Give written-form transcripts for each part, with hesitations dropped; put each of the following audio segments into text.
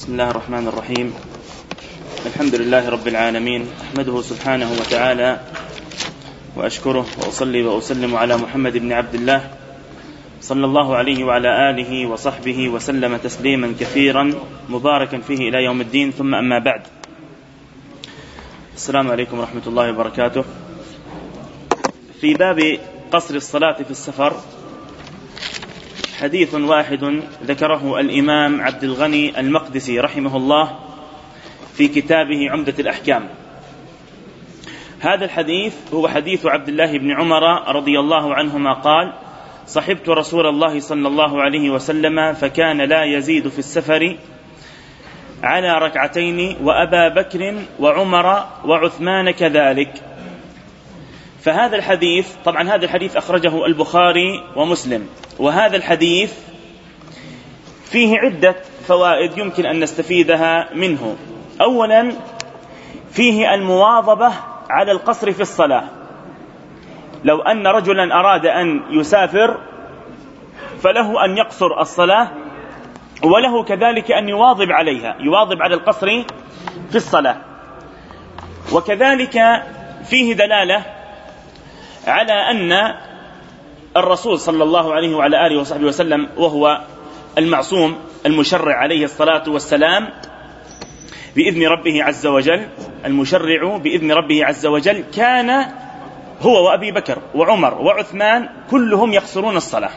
بسم الله الرحمن الرحيم. الحمد لله رب العالمين، أحمده سبحانه وتعالى وأشكره وأصلي وأسلم على محمد بن عبد الله صلى الله عليه وعلى آله وصحبه وسلم تسليما كثيرا مباركا فيه إلى يوم الدين، ثم أما بعد. السلام عليكم ورحمة الله وبركاته. في باب قصر الصلاة في السفر حديث واحد ذكره الإمام عبد الغني المقدسي رحمه الله في كتابه عمدة الأحكام. هذا الحديث هو حديث عبد الله بن عمر رضي الله عنهما قال: صحبت رسول الله صلى الله عليه وسلم فكان لا يزيد في السفر على ركعتين، وأبا بكر وعمر وعثمان كذلك. فهذا الحديث، طبعا هذا الحديث أخرجه البخاري ومسلم، وهذا الحديث فيه عدة فوائد يمكن أن نستفيدها منه. أولا، فيه المواظبة على القصر في الصلاة. لو أن رجلا أراد أن يسافر فله أن يقصر الصلاة، وله كذلك أن يواظب عليها، يواظب على القصر في الصلاة. وكذلك فيه دلالة على أن الرسول صلى الله عليه وعلى آله وصحبه وسلم، وهو المعصوم المشرع عليه الصلاة والسلام بإذن ربه عز وجل، المشرع بإذن ربه عز وجل، كان هو وأبي بكر وعمر وعثمان كلهم يقصرون الصلاة.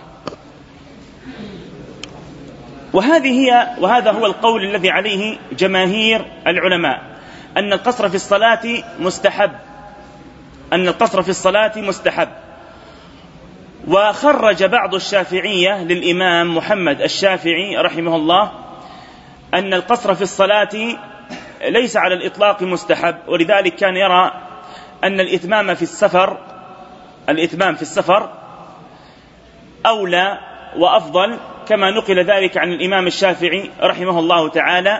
وهذا هو القول الذي عليه جماهير العلماء، أن القصر في الصلاة مستحب، أن القصر في الصلاة مستحب. وخرج بعض الشافعية للإمام محمد الشافعي رحمه الله أن القصر في الصلاة ليس على الإطلاق مستحب، ولذلك كان يرى أن الإتمام في السفر أولى وأفضل، كما نقل ذلك عن الإمام الشافعي رحمه الله تعالى.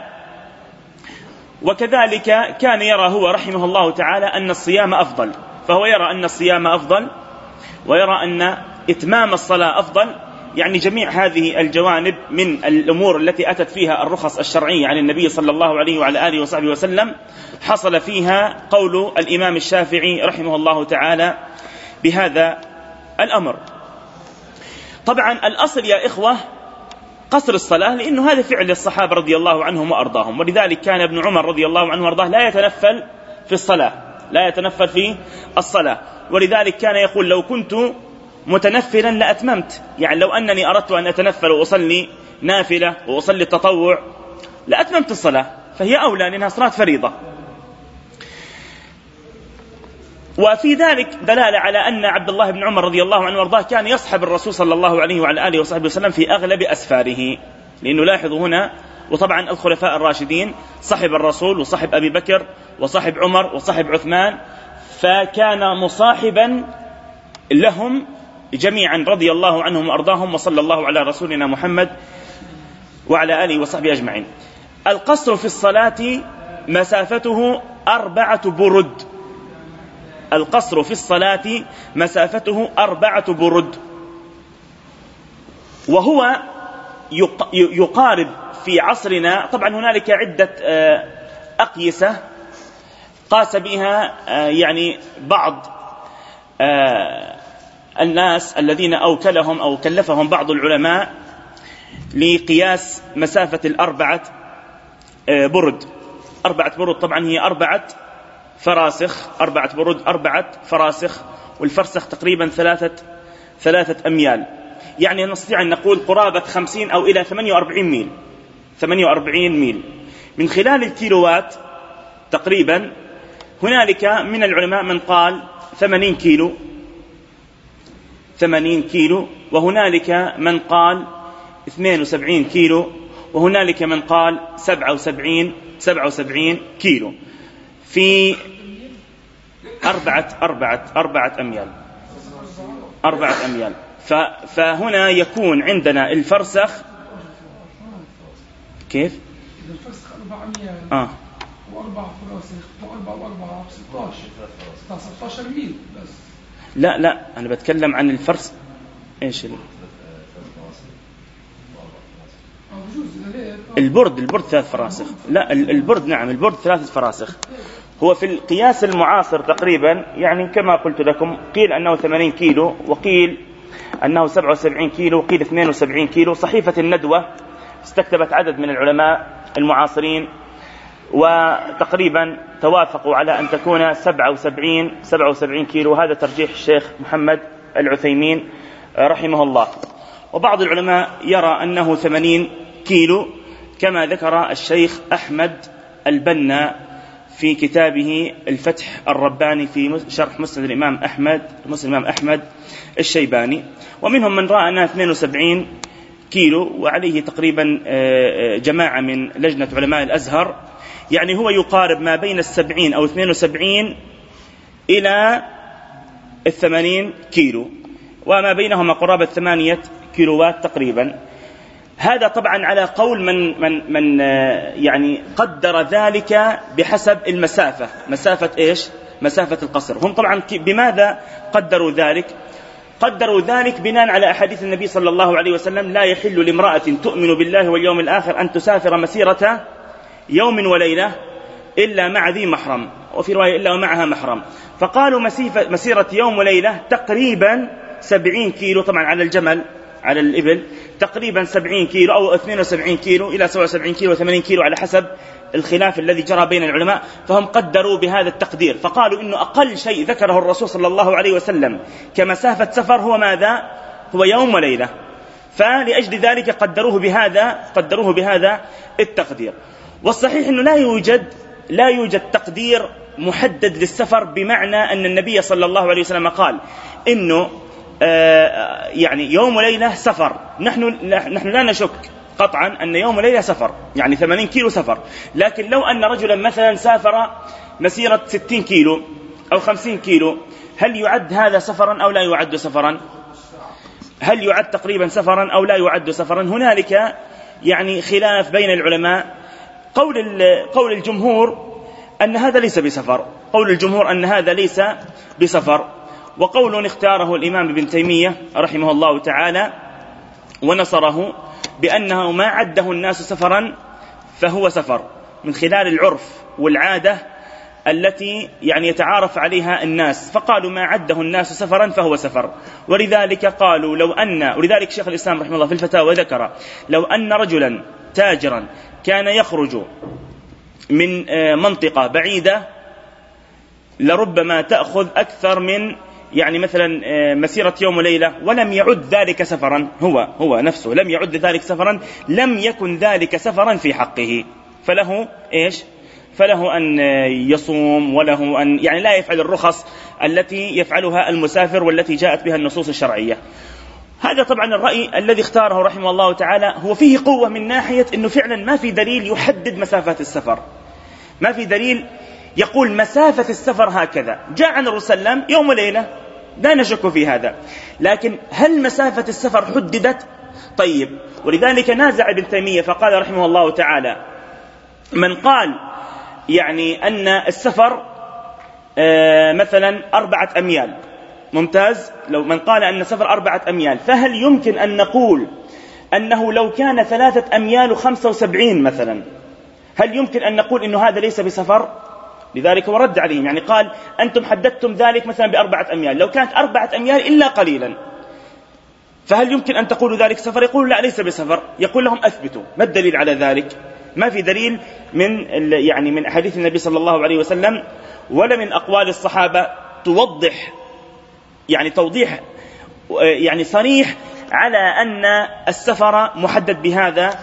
وكذلك كان يرى هو رحمه الله تعالى أن الصيام أفضل، فهو يرى أن الصيام أفضل، ويرى أن إتمام الصلاة أفضل. يعني جميع هذه الجوانب من الأمور التي أتت فيها الرخص الشرعية عن النبي صلى الله عليه وعلى آله وصحبه وسلم حصل فيها قول الإمام الشافعي رحمه الله تعالى بهذا الأمر. طبعا الأصل يا إخوة قصر الصلاة، لأنه هذا فعل الصحابة رضي الله عنهم وأرضاهم، ولذلك كان ابن عمر رضي الله عنه وأرضاه لا يتنفل في الصلاة، لا يتنفل في الصلاة. ولذلك كان يقول: لو كنت متنفلا لأتممت، يعني لو أنني أردت أن أتنفل وأصلي نافلة وأصلي التطوع لأتممت الصلاة، فهي أولى لأنها صلاة فريضة. وفي ذلك دلالة على أن عبد الله بن عمر رضي الله عنه وارضاه كان يصحب الرسول صلى الله عليه وعلى آله وصحبه وسلم في أغلب أسفاره، لأنه لاحظوا هنا، وطبعا الخلفاء الراشدين صحب الرسول وصحب أبي بكر وصحب عمر وصحب عثمان، فكان مصاحبا لهم جميعا رضي الله عنهم وأرضاهم، وصلى الله على رسولنا محمد وعلى آله وصحبه أجمعين. القصر في الصلاة مسافته 4 برد، القصر في الصلاة مسافته 4 برد، وهو يقارب في عصرنا. طبعا هنالك عدة أقيسة قاس بها يعني بعض الناس الذين أوكلهم أو كلفهم بعض العلماء لقياس مسافة 4 برد. 4 برد طبعا هي 4 فراسخ، 4 برد 4 فراسخ، والفرسخ تقريبا 3 أميال، يعني نستطيع أن نقول قرابة 50 أو إلى 48 ميل، 48 ميل. من خلال الكيلوات تقريبا هنالك من العلماء من قال 80 كيلو، وهنالك من قال 72 كيلو، وهنالك من قال 77 كيلو، في 4 أميال، 4 أميال. فهنا يكون عندنا الفرسخ كيف؟ الفرسخ 4 أميال و4 فراسخ و4 16 ميل بس. لا أنا بتكلم عن الفرس. إيش البرد 3 فراسخ. لا البرد، نعم البرد 3 فراسخ. هو في القياس المعاصر تقريبا، يعني كما قلت لكم، قيل أنه 80 كيلو، وقيل أنه 77 كيلو، وقيل 72 كيلو. صحيفة الندوة استكتبت عدد من العلماء المعاصرين، وتقريبا توافقوا على أن تكون 77 كيلو. هذا ترجيح الشيخ محمد العثيمين رحمه الله. وبعض العلماء يرى أنه 80 كيلو، كما ذكر الشيخ أحمد البنا في كتابه الفتح الرباني في شرح مسند الإمام أحمد الشيباني. ومنهم من رأى أنها 72 كيلو، وعليه تقريبا جماعة من لجنة علماء الأزهر. يعني هو يقارب ما بين 70 أو 72 إلى 80 كيلو، وما بينهما قرابة 8 كيلوات تقريبا. هذا طبعا على قول من يعني قدر ذلك بحسب المسافة. مسافة إيش؟ مسافة القصر. هم طبعا بماذا قدروا ذلك؟ قدروا ذلك بناء على أحاديث النبي صلى الله عليه وسلم: لا يحل لامرأة تؤمن بالله واليوم الآخر أن تسافر مسيرة يوم وليلة إلا مع ذي محرم، وفي رواية إلا ومعها محرم. فقالوا مسيرة يوم وليلة تقريبا 70 كيلو، طبعا على الجمل، على الإبل تقريبا 70 كيلو أو 72 كيلو إلى 77 كيلو 80 كيلو على حسب الخلاف الذي جرى بين العلماء. فهم قدروا بهذا التقدير، فقالوا إنه أقل شيء ذكره الرسول صلى الله عليه وسلم كمسافة سفر هو ماذا؟ هو يوم وليلة. فلأجل ذلك قدروه بهذا التقدير. والصحيح أنه لا يوجد تقدير محدد للسفر، بمعنى أن النبي صلى الله عليه وسلم قال إنه يعني يوم وليلة سفر. نحن لا نشك قطعا أن يوم وليلة سفر، يعني 80 كيلو سفر. لكن لو أن رجلا مثلا سافر مسيرة 60 كيلو أو 50 كيلو، هل يعد هذا سفرا أو لا يعد سفرا؟ هل يعد تقريبا سفرا أو لا يعد سفرا؟ هنالك يعني خلاف بين العلماء. قول الجمهور أن هذا ليس بسفر، وقول اختاره الإمام ابن تيمية رحمه الله تعالى ونصره بأنه ما عده الناس سفرا فهو سفر، من خلال العرف والعادة التي يعني يتعارف عليها الناس، فقالوا ما عده الناس سفرا فهو سفر. ولذلك قالوا ولذلك شيخ الإسلام رحمه الله في الفتاوى ذكر: لو أن رجلا تاجرا كان يخرج من منطقة بعيدة لربما تأخذ أكثر من يعني مثلا مسيرة يوم وليلة، ولم يعد ذلك سفرا، هو نفسه لم يعد ذلك سفرا، لم يكن ذلك سفرا في حقه، فله إيش؟ فله أن يصوم، وله أن يعني لا يفعل الرخص التي يفعلها المسافر والتي جاءت بها النصوص الشرعية. هذا طبعا الرأي الذي اختاره رحمه الله تعالى هو فيه قوة من ناحية أنه فعلا ما في دليل يحدد مسافة السفر، ما في دليل يقول مسافة السفر هكذا. جاء عن الرسول صلى الله عليه وسلم يوم وليلة، لا نشك في هذا، لكن هل مسافة السفر حددت؟ طيب، ولذلك نازع ابن تيمية فقال رحمه الله تعالى: من قال يعني أن السفر مثلا 4 أميال، ممتاز، لو من قال أن السفر 4 أميال، فهل يمكن أن نقول أنه لو كان 3 أميال و75 مثلا، هل يمكن أن نقول أنه هذا ليس بسفر؟ لذلك ورد عليهم، يعني قال: أنتم حددتم ذلك مثلا ب4 أميال، لو كانت 4 أميال إلا قليلا، فهل يمكن أن تقولوا ذلك سفر؟ يقول: لا، ليس بسفر. يقول لهم: أثبتوا، ما الدليل على ذلك؟ ما في دليل من أحاديث النبي صلى الله عليه وسلم ولا من أقوال الصحابة توضح يعني توضيح يعني صريح على أن السفر محدد بهذا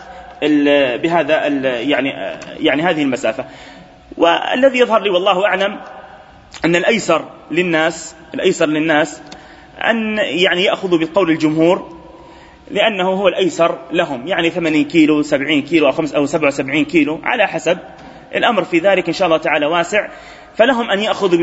يعني هذه المسافة. والذي يظهر لي والله أعلم أن الأيسر للناس أن يعني يأخذوا بقول الجمهور، لأنه هو الأيسر لهم، يعني 80 كيلو 70 كيلو أو 77 كيلو على حسب الأمر في ذلك إن شاء الله تعالى واسع، فلهم أن يأخذوا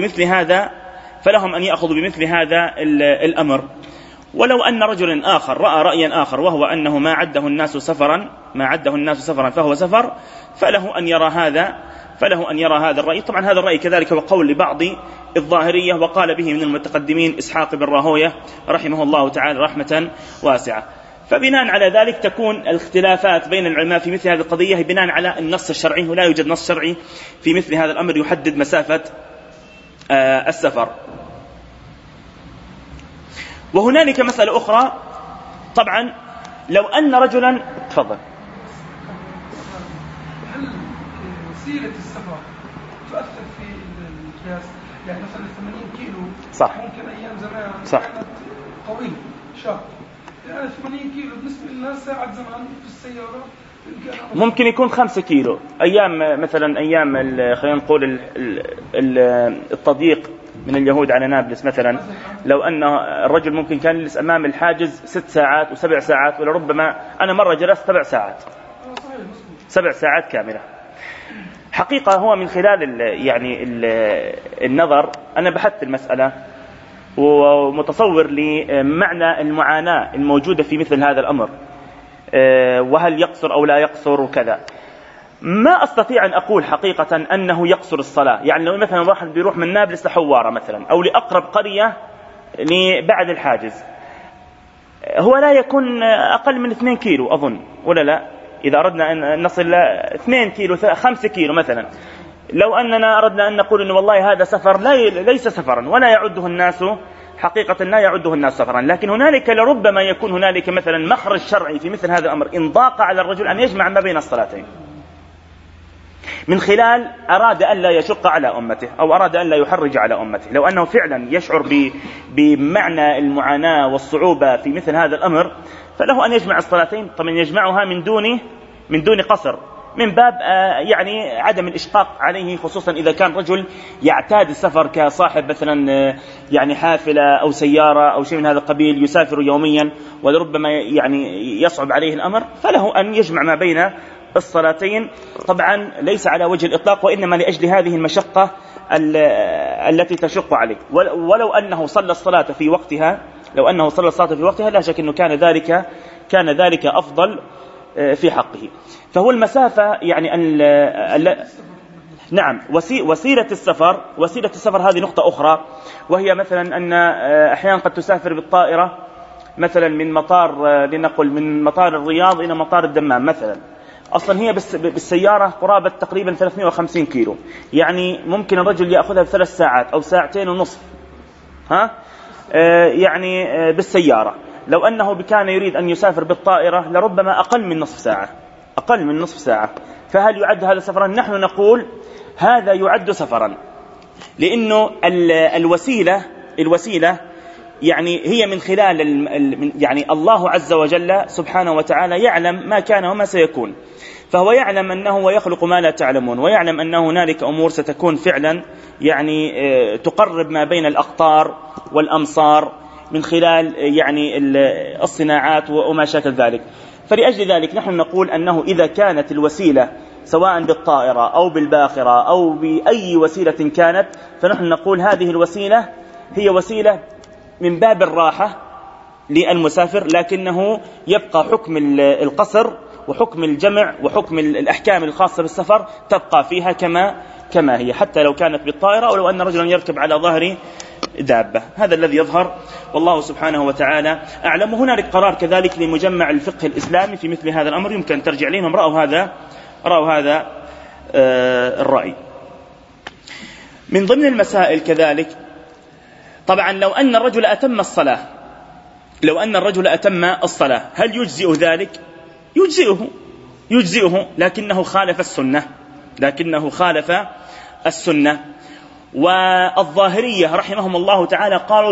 بمثل هذا الأمر. ولو أن رجلا آخر رأى رأيا آخر وهو أنه ما عده الناس سفرا فهو سفر، فله أن يرى هذا الرأي. طبعا هذا الرأي كذلك هو قول لبعض الظاهرية، وقال به من المتقدمين إسحاق بن راهوية رحمه الله تعالى رحمة واسعة. فبناء على ذلك تكون الاختلافات بين العلماء في مثل هذه القضية بناء على النص الشرعي، ولا يوجد نص شرعي في مثل هذا الأمر يحدد مسافة السفر. وهنالك مسألة أخرى، طبعا لو أن رجلا تفضل. هل وسيلة السفر تؤثر في القياس؟ يعني مثلا 80 كيلو صح، ممكن أيام زمان صح، كانت طويل شاق، يعني 80 كيلو بالنسبة للناس ساعة زمان في السيارة ممكن يكون 5 كيلو أيام، مثلا أيام خلينا نقول التضييق من اليهود على نابلس مثلا، لو أن الرجل ممكن كان يجلس أمام الحاجز 6 ساعات و7 ساعات، ولربما أنا مرة جلست 7 ساعات 7 ساعات كاملة. حقيقة هو من خلال يعني النظر أنا بحثت المسألة ومتصور لمعنى المعاناة الموجودة في مثل هذا الأمر، وهل يقصر أو لا يقصر وكذا. ما أستطيع أن أقول حقيقة أنه يقصر الصلاة. يعني لو مثلا واحد بيروح من نابلس لحوارة مثلا أو لأقرب قرية بعد الحاجز، هو لا يكون أقل من 2 كيلو أظن، ولا لا؟ إذا أردنا أن نصل ل 2 كيلو 5 كيلو مثلا، لو أننا أردنا أن نقول أن والله هذا سفر ليس سفرا ولا يعده الناس حقيقة، لا يعده الناس سفرا، لكن هنالك لربما يكون هنالك مثلا مخرج شرعي في مثل هذا الأمر إن ضاق على الرجل أن يجمع ما بين الصلاتين، من خلال أراد أن لا يشق على أمته أو أراد أن لا يحرج على أمته. لو أنه فعلا يشعر بمعنى المعاناة والصعوبة في مثل هذا الأمر فله أن يجمع الصلاتين، طبعا يجمعها من دون قصر، من باب يعني عدم الإشقاق عليه، خصوصا إذا كان رجل يعتاد السفر كصاحب مثلا يعني حافلة أو سيارة أو شيء من هذا القبيل، يسافر يوميا ولربما يعني يصعب عليه الأمر، فله أن يجمع ما بين الصلاتين، طبعا ليس على وجه الإطلاق، وإنما لأجل هذه المشقة التي تشق عليه. ولو أنه صلى الصلاة في وقتها، لا شك أنه كان ذلك أفضل في حقه. فهو المسافة يعني نعم وسيلة السفر هذه نقطة أخرى، وهي مثلا أن أحيانا قد تسافر بالطائرة مثلا من مطار الرياض إلى مطار الدمام مثلا، أصلا هي بالسيارة قرابة تقريبا 350 كيلو، يعني ممكن الرجل يأخذها ب3 ساعات أو 2.5 ساعة يعني بالسيارة. لو أنه كان يريد أن يسافر بالطائرة لربما أقل من نصف ساعة. فهل يعد هذا سفرا؟ نحن نقول هذا يعد سفرا، لأنه الوسيلة يعني هي من خلال يعني الله عز وجل سبحانه وتعالى يعلم ما كان وما سيكون، فهو يعلم أنه ويخلق ما لا تعلمون، ويعلم أن هنالك أمور ستكون فعلا يعني تقرب ما بين الأقطار والأمصار من خلال يعني الصناعات وما شاكل ذلك. فلأجل ذلك نحن نقول أنه إذا كانت الوسيلة سواء بالطائرة أو بالباخرة أو بأي وسيلة كانت، فنحن نقول هذه الوسيلة هي وسيلة من باب الراحة للمسافر، لكنه يبقى حكم القصر وحكم الجمع وحكم الأحكام الخاصة بالسفر تبقى فيها كما هي، حتى لو كانت بالطائرة أو لو أن رجلا يركب على ظهر دابة. هذا الذي يظهر والله سبحانه وتعالى أعلم. هنالك قرار كذلك لمجمع الفقه الإسلامي في مثل هذا الأمر، يمكن أن ترجع لهم، رأوا هذا الرأي. من ضمن المسائل كذلك طبعا لو أن الرجل أتم الصلاة هل يجزئ ذلك؟ يجزئه لكنه خالف السنة. والظاهرية رحمهم الله تعالى قالوا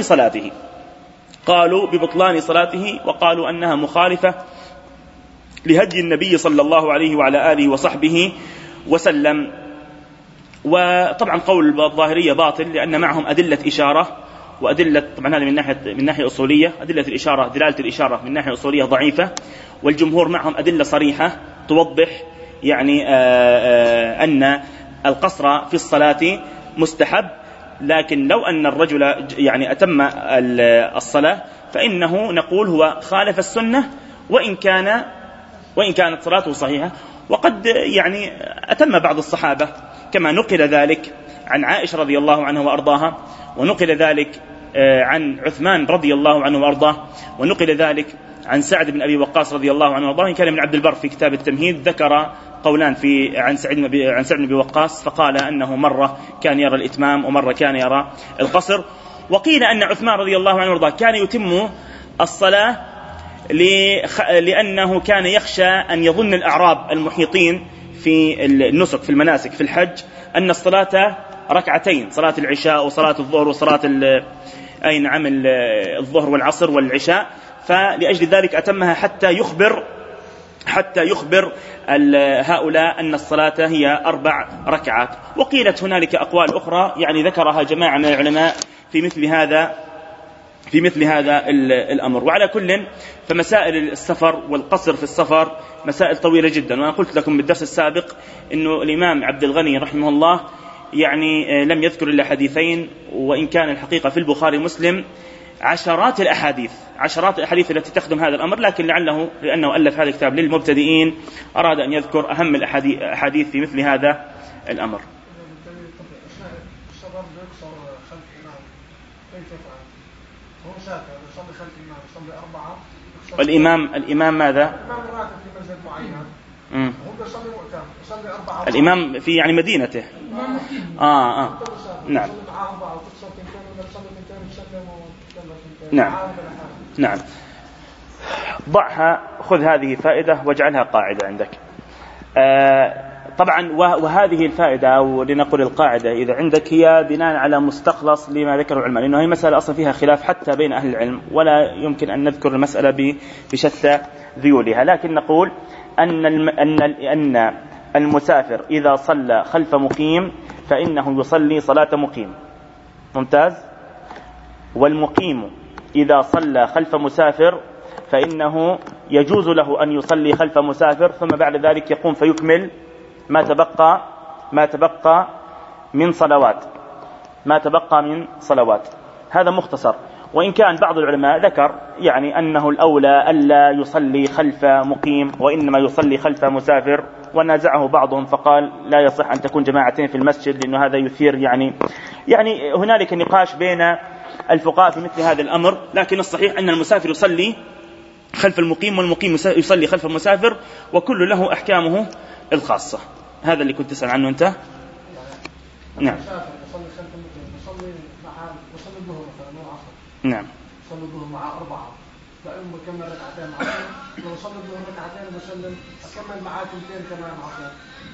ببطلان صلاته وقالوا أنها مخالفة لهدي النبي صلى الله عليه وعلى آله وصحبه وسلم. وطبعا قول الظاهرية باطل، لأن معهم أدلة إشارة وأدلة، طبعا هذا من ناحية أصولية، أدلة الإشارة دلالة الإشارة من ناحية أصولية ضعيفة، والجمهور معهم أدلة صريحة توضح يعني أن القصر في الصلاة مستحب. لكن لو أن الرجل يعني أتم الصلاة فإنه نقول هو خالف السنة وإن كانت صلاته صحيحة. وقد يعني أتم بعض الصحابة كما نقل ذلك عن عائشة رضي الله عنها وأرضاها، ونقل ذلك عن عثمان رضي الله عنه وأرضاه، ونقل ذلك عن سعد بن أبي وقاص رضي الله عنه وأرضاه. كان ابن عبد البر في كتاب التمهيد ذكر قولان عن سعد بن أبي وقاص، فقال أنه مرة كان يرى الإتمام ومرة كان يرى القصر. وقيل أن عثمان رضي الله عنه وأرضاه كان يتم الصلاة لأنه كان يخشى أن يظن الأعراب المحيطين في النسك في المناسك في الحج أن الصلاة ركعتين، صلاة العشاء وصلاة الظهر وصلاة الظهر والعصر والعشاء، فلأجل ذلك أتمها حتى يخبر هؤلاء أن الصلاة هي 4 ركعات. وقيلت هنالك أقوال أخرى يعني ذكرها جماعة من العلماء في مثل هذا الأمر. وعلى كل فمسائل السفر والقصر في السفر مسائل طويلة جدا. وأنا قلت لكم بالدرس السابق أنه الإمام عبد الغني رحمه الله يعني لم يذكر إلا حديثين، وإن كان الحقيقة في البخاري ومسلم عشرات الأحاديث التي تخدم هذا الأمر، لكن لأنه ألف هذا الكتاب للمبتدئين أراد أن يذكر أهم الأحاديث في مثل هذا الأمر. الإمام ماذا؟ الإمام في يعني مدينته. نعم. ضعها، خذ هذه فائدة واجعلها قاعدة عندك. طبعا وهذه الفائدة أو لنقول القاعدة إذا عندك هي بناء على مستخلص لما ذكره العلماء، لأنه هي مسألة أصلا فيها خلاف حتى بين أهل العلم، ولا يمكن أن نذكر المسألة بشتى ذيولها، لكن نقول أن المسافر إذا صلى خلف مقيم فإنه يصلي صلاة مقيم. ممتاز. والمقيم إذا صلى خلف مسافر فإنه يجوز له أن يصلي خلف مسافر، ثم بعد ذلك يقوم فيكمل ما تبقى من صلوات. هذا مختصر. وإن كان بعض العلماء ذكر يعني أنه الأولى ألا يصلي خلف مقيم وإنما يصلي خلف مسافر، ونازعه بعضهم فقال لا يصح أن تكون جماعتين في المسجد، لأنه هذا يثير يعني هنالك نقاش بين الفقهاء في مثل هذا الأمر. لكن الصحيح أن المسافر يصلي خلف المقيم والمقيم يصلي خلف المسافر، وكل له أحكامه الخاصة. هذا اللي كنت تسأل عنه أنت. نعم. نعم. صلى الظهر مع 4 فإن بكمل ركعتين عصر، لو صلى الظهر ركعتين وسلم أكمل معاه 2 كمان عصر.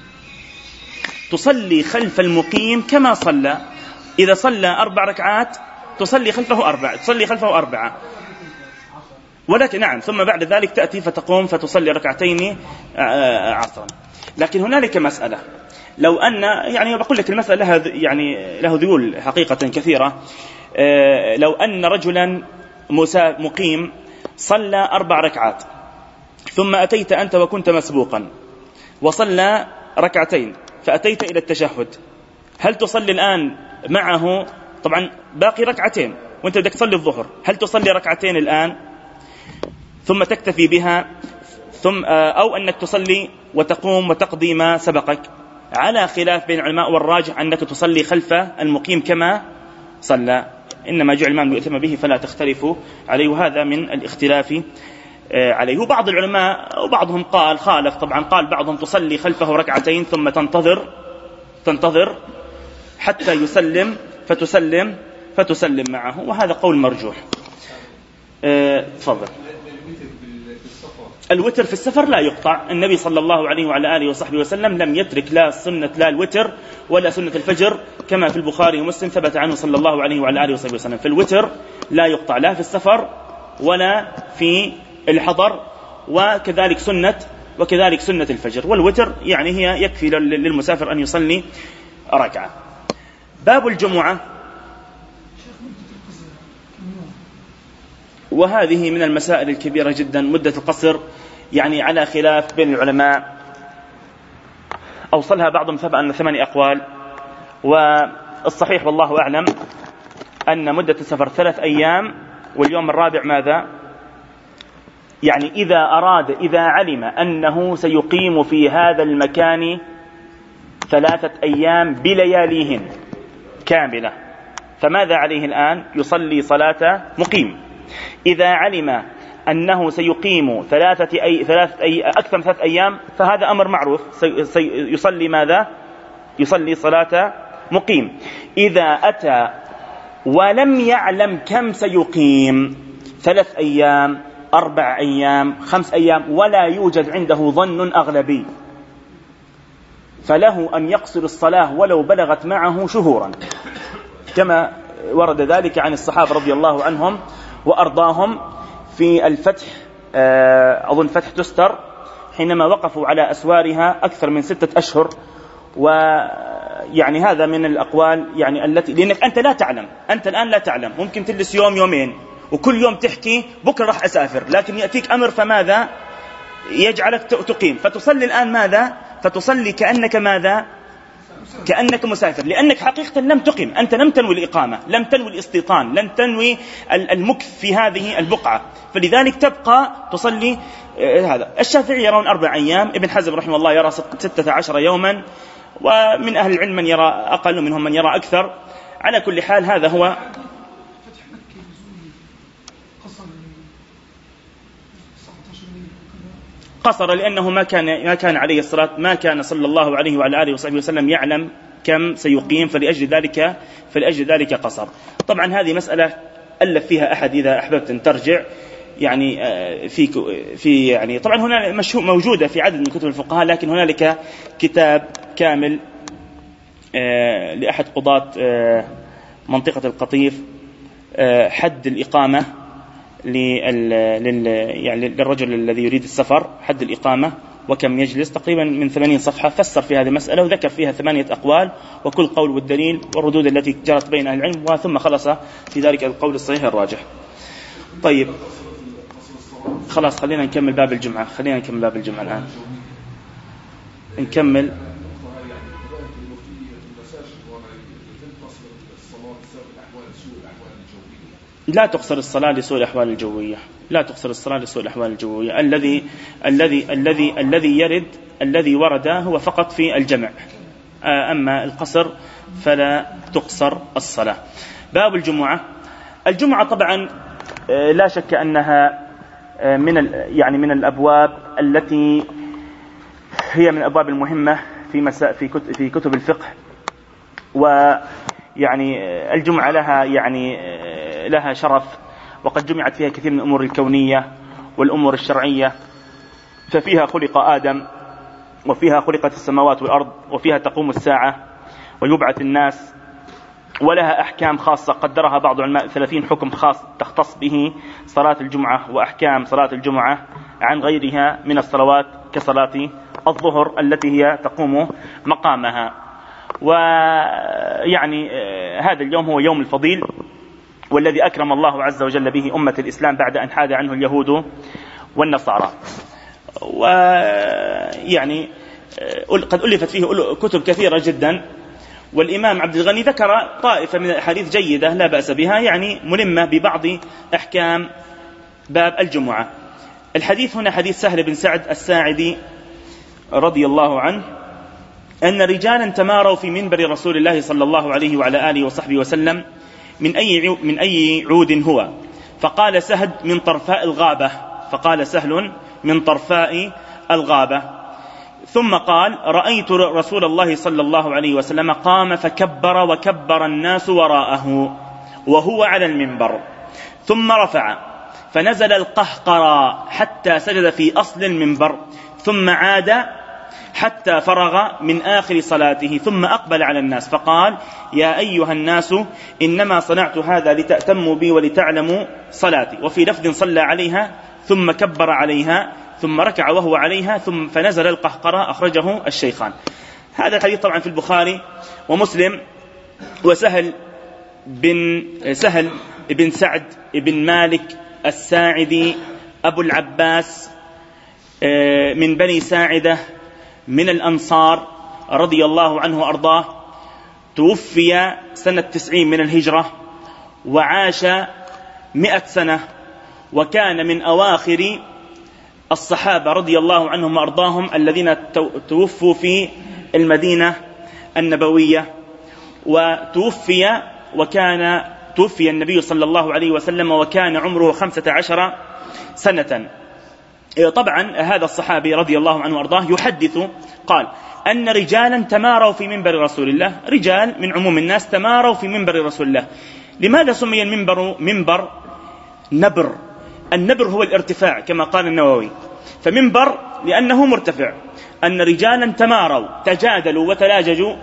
تصلي خلف المقيم كما صلى، إذا صلى 4 ركعات تصلي خلفه 4 ولكن نعم، ثم بعد ذلك تأتي فتقوم فتصلي 2 ركعتين عصرا. لكن هنالك مسألة، لو أن يعني بقول لك المسألة له ذيول حقيقة كثيرة. لو أن رجلا مقيم صلى 4 ركعات ثم أتيت أنت وكنت مسبوقا وصلى 2 ركعتين فأتيت إلى التشهد، هل تصلي الآن معه؟ طبعا باقي 2 ركعتين وأنت بدك تصلي الظهر، هل تصلي 2 ركعتين الآن ثم تكتفي بها ثم أو أنك تصلي وتقوم وتقضي ما سبقك؟ على خلاف بين العلماء، والراجح أنك تصلي خلف المقيم كما صلى، إنما جعل الإمام ليؤتم به فلا تختلفوا عليه، وهذا من الاختلاف عليه. وبعض العلماء وبعضهم قال خالف، طبعا قال بعضهم تصلي خلفه 2 ركعتين ثم تنتظر حتى يسلم فتسلم معه، وهذا قول مرجوح. تفضل. الوتر في السفر لا يقطع. النبي صلى الله عليه وعلى آله وصحبه وسلم لم يترك لا الوتر ولا سنة الفجر، كما في البخاري ومسلم ثبت عنه صلى الله عليه وعلى آله وصحبه وسلم. فالوتر لا يقطع لا في السفر ولا في الحضر، وكذلك سنة الفجر. والوتر يعني هي يكفي للمسافر أن يصلي 1 ركعة. باب الجمعة، وهذه من المسائل الكبيرة جدا. مدة القصر يعني على خلاف بين العلماء، أوصلها بعضهم ثبت أن 8 أقوال، والصحيح والله أعلم أن مدة السفر 3 أيام، واليوم الرابع ماذا؟ يعني إذا علم أنه سيقيم في هذا المكان 3 أيام بلياليهن كاملة، فماذا عليه الآن؟ يصلي صلاة مقيم. إذا علم أنه سيقيم أكثر من 3 أيام فهذا أمر معروف، يصلي ماذا؟ يصلي صلاة مقيم. إذا أتى ولم يعلم كم سيقيم، 3 أيام 4 أيام 5 أيام، ولا يوجد عنده ظن أغلبي، فله أن يقصر الصلاة ولو بلغت معه شهورا، كما ورد ذلك عن الصحابة رضي الله عنهم وأرضاهم في الفتح، أظن فتح تستر، حينما وقفوا على أسوارها أكثر من 6 أشهر. ويعني هذا من الأقوال يعني التي، لأنك أنت لا تعلم، أنت الآن لا تعلم، ممكن تجلس يوم يومين وكل يوم تحكي بكرة راح أسافر، لكن يأتيك أمر فماذا؟ يجعلك تقيم، فتصلي الآن ماذا؟ فتصلي كأنك ماذا؟ كأنك مسافر، لأنك حقيقة لم تقم، أنت لم تنوي الإقامة، لم تنوي الاستيطان، لم تنوي المكث في هذه البقعة، فلذلك تبقى تصلي هذا. الشافعي يرون 4 أيام، ابن حزم رحمه الله يرى 16 يوما، ومن أهل العلم من يرى أقل، منهم من يرى أكثر. على كل حال هذا هو. قصر لأنه ما كان عليه الصلاة، ما كان صلى الله عليه وعلى آله وصحبه وسلم يعلم كم سيقيم، فلأجل ذلك قصر. طبعا هذه مسألة ألف فيها أحد، إذا أحببت أن ترجع يعني في يعني طبعا هنا موجودة في عدد من كتب الفقهاء، لكن هنالك كتاب كامل لأحد قضاة منطقة القطيف، حد الإقامة يعني للرجل الذي يريد السفر، حد الإقامة وكم يجلس، تقريبا من 80 صفحة، فسر في هذه المسألة وذكر فيها 8 أقوال، وكل قول والدليل والردود التي جرت بين أهل العلم، وثم خلص في ذلك القول الصحيح الراجح. طيب خلاص، خلينا نكمل باب الجمعة، الآن نكمل. لا تقصر الصلاة لسوء الأحوال الجوية، الذي ورد هو فقط في الجمع، أما القصر فلا تقصر الصلاة. باب الجمعة طبعا لا شك أنها من الأبواب التي هي من الأبواب المهمة في كتب الفقه، ويعني الجمعة لها شرف، وقد جمعت فيها كثير من الأمور الكونية والأمور الشرعية، ففيها خلق آدم، وفيها خلقت السماوات والأرض، وفيها تقوم الساعة ويبعث الناس، ولها أحكام خاصة قدرها بعض العلماء 30 حكم خاص تختص به صلاة الجمعة، وأحكام صلاة الجمعة عن غيرها من الصلوات كصلاة الظهر التي هي تقوم مقامها. ويعني هذا اليوم هو يوم الفضيل، والذي أكرم الله عز وجل به أمة الإسلام بعد أن حاد عنه اليهود والنصارى. ويعني قد ألفت فيه كتب كثيرة جدا، والإمام عبد الغني ذكر طائفة من الأحاديث جيدة لا بأس بها، يعني ملمة ببعض أحكام باب الجمعة. الحديث هنا حديث سهل بن سعد الساعدي رضي الله عنه أن رجالا تماروا في منبر رسول الله صلى الله عليه وعلى آله وصحبه وسلم من أي عود هو، فقال سهل من طرفاء الغابة، ثم قال رأيت رسول الله صلى الله عليه وسلم قام فكبر وكبر الناس وراءه وهو على المنبر، ثم رفع فنزل القهقرى حتى سجد في أصل المنبر، ثم عاد حتى فرغ من آخر صلاته، ثم أقبل على الناس فقال يا أيها الناس إنما صنعت هذا لتأتموا بي ولتعلموا صلاتي. وفي لفظ صلى عليها ثم كبر عليها ثم ركع وهو عليها ثم فنزل القهقرى، أخرجه الشيخان. هذا الحديث طبعا في البخاري ومسلم. وسهل بن سعد بن مالك الساعدي أبو العباس من بني ساعدة من الأنصار رضي الله عنه وأرضاه، توفي سنة 90 من الهجرة وعاش 100 سنة، وكان من أواخر الصحابة رضي الله عنهم وأرضاهم الذين توفوا في المدينة النبوية، وتوفي وكان توفي النبي صلى الله عليه وسلم وكان عمره 15 سنة. طبعا هذا الصحابي رضي الله عنه وأرضاه يحدث قال أن رجالا تماروا في منبر رسول الله، رجال من عموم الناس تماروا في منبر رسول الله. لماذا سمي المنبر منبر نبر؟ النبر هو الارتفاع كما قال النووي، فمنبر لأنه مرتفع. أن رجالا تماروا تجادلوا وتلاججوا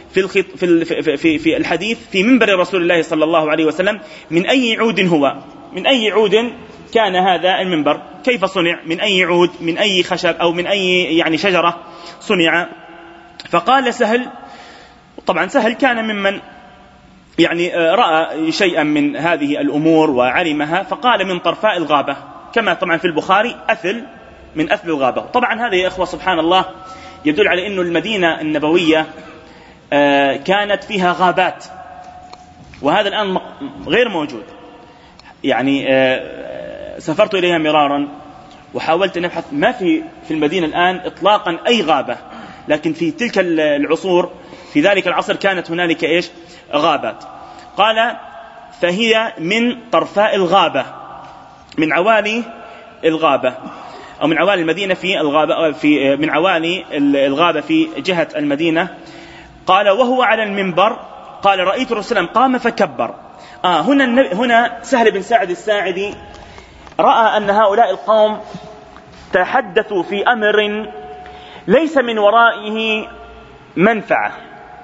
في الحديث في منبر رسول الله صلى الله عليه وسلم من أي عود هو، من أي عود كان هذا المنبر، كيف صنع، من أي عود، من أي خشب أو من أي يعني شجرة صنع. فقال سهل، طبعا سهل كان ممن يعني رأى شيئا من هذه الأمور وعلمها، فقال من طرفاء الغابة، كما طبعا في البخاري أثل من أثل الغابة. طبعا هذا يا إخوة سبحان الله يدل على أن المدينة النبوية كانت فيها غابات، وهذا الآن غير موجود. يعني سافرت إليها مرارا وحاولت أن أبحث، ما في المدينة الآن إطلاقا أي غابة، لكن في تلك العصور في ذلك العصر كانت هنالك إيش؟ غابات. قال فهي من طرفاء الغابة، من عوالي الغابة أو من عوالي المدينة في الغابة، من عوالي الغابة في جهة المدينة. قال وهو على المنبر قال رأيت الرسول صلى الله عليه وسلم قام فكبر. هنا سهل بن سعد الساعدي رأى أن هؤلاء القوم تحدثوا في أمر ليس من ورائه منفعة.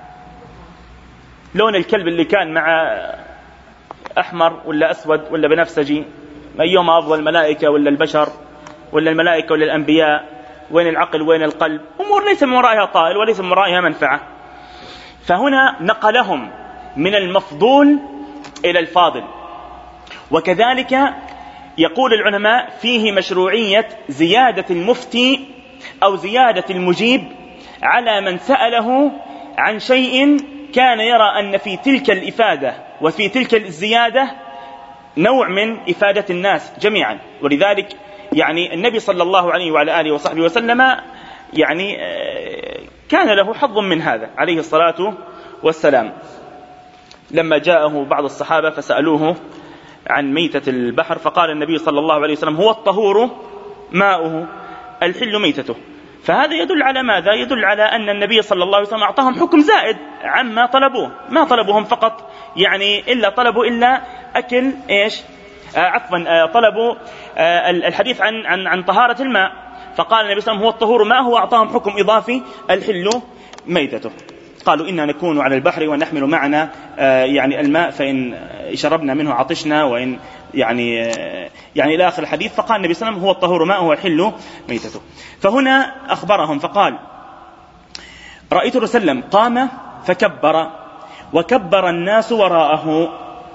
لون الكلب اللي كان مع أحمر ولا أسود ولا بنفسجي، أيهما أفضل، الملائكة ولا البشر، ولا الملائكة ولا الأنبياء، وين العقل وين القلب، أمور ليس من ورائها طائل وليس من ورائها منفعة. فهنا نقلهم من المفضول إلى الفاضل. وكذلك يقول العلماء فيه مشروعية زيادة المفتي أو زيادة المجيب على من سأله عن شيء كان يرى أن في تلك الإفادة وفي تلك الزيادة نوع من إفادة الناس جميعا. ولذلك يعني النبي صلى الله عليه وعلى آله وصحبه وسلم يعني كان له حظ من هذا عليه الصلاة والسلام. لما جاءه بعض الصحابة فسألوه عن ميتة البحر فقال النبي صلى الله عليه وسلم هو الطهور ماؤه الحل ميتته. فهذا يدل على ماذا؟ يدل على أن النبي صلى الله عليه وسلم أعطاهم حكم زائد عما طلبوه، ما طلبوهم فقط يعني إلا طلبوا إلا أكل إيش؟ طلبوا الحديث عن طهارة الماء، فقال النبي صلى الله عليه وسلم هو الطهور ماءه وأعطاهم حكم إضافي الحل ميتته. قالوا إنا نكون على البحر ونحمل معنا يعني الماء فإن شربنا منه عطشنا وإن يعني إلى آخر الحديث. فقال النبي صلى الله عليه وسلم هو الطهور ماءه والحل ميتته. فهنا أخبرهم فقال رأيت الرسول صلى الله عليه وسلم قام فكبر وكبر الناس وراءه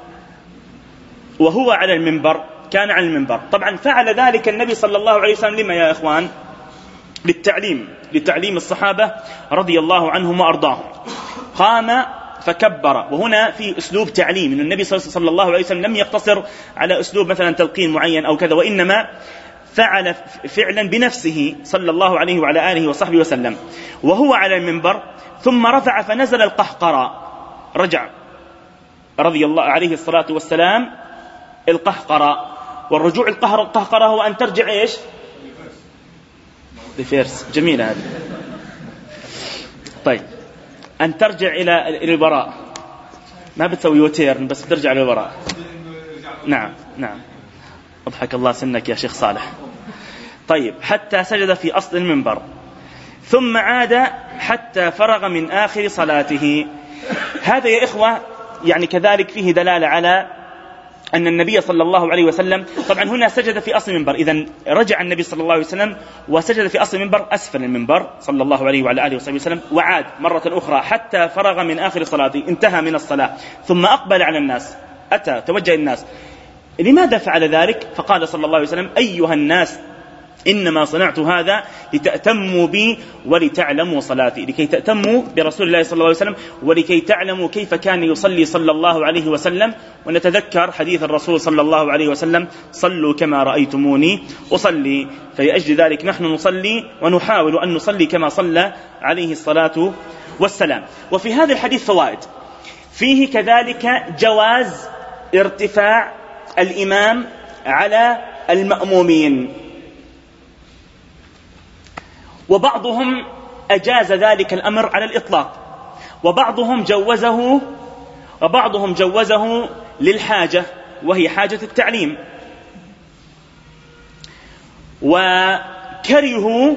وهو على المنبر، كان على المنبر. طبعا فعل ذلك النبي صلى الله عليه وسلم لما يا إخوان؟ للتعليم الصحابة رضي الله عنهم وأرضاهم. قام فكبر، وهنا في أسلوب تعليم، إن النبي صلى الله عليه وسلم لم يقتصر على أسلوب مثلا تلقين معين أو كذا، وإنما فعل فعلا بنفسه صلى الله عليه وعلى آله وصحبه وسلم وهو على المنبر. ثم رفع فنزل القحقرة، رجع رضي الله عليه الصلاة والسلام القحقرة. والرجوع القحقرة هو أن ترجع إيش؟ ريفيرس، جميلة هذه. طيب أن ترجع إلى الوراء، ما بتسوي يوتيرن بس بترجع للوراء. نعم أضحك الله سنك يا شيخ صالح. طيب حتى سجد في أصل المنبر ثم عاد حتى فرغ من آخر صلاته. هذا يا إخوة يعني كذلك فيه دلالة على أن النبي صلى الله عليه وسلم طبعا هنا سجد في أصل المنبر، إذن رجع النبي صلى الله عليه وسلم وسجد في أصل المنبر أسفل المنبر صلى الله عليه وعلى آله وصحبه وسلم، وعاد مرة أخرى حتى فرغ من آخر صلاته، انتهى من الصلاة ثم أقبل على الناس، أتى توجه الناس. لماذا فعل ذلك؟ فقال صلى الله عليه وسلم أيها الناس إنما صنعت هذا لتأتموا بي ولتعلموا صلاتي، لكي تأتموا برسول الله صلى الله عليه وسلم ولكي تعلموا كيف كان يصلي صلى الله عليه وسلم. ونتذكر حديث الرسول صلى الله عليه وسلم صلوا كما رأيتموني أصلي. فلأجل ذلك نحن نصلي ونحاول أن نصلي كما صلى عليه الصلاة والسلام. وفي هذا الحديث فوائد. فيه كذلك جواز ارتفاع الإمام على المأمومين، وبعضهم أجاز ذلك الأمر على الإطلاق، وبعضهم جوزه للحاجة، وهي حاجة التعليم. وكرهوا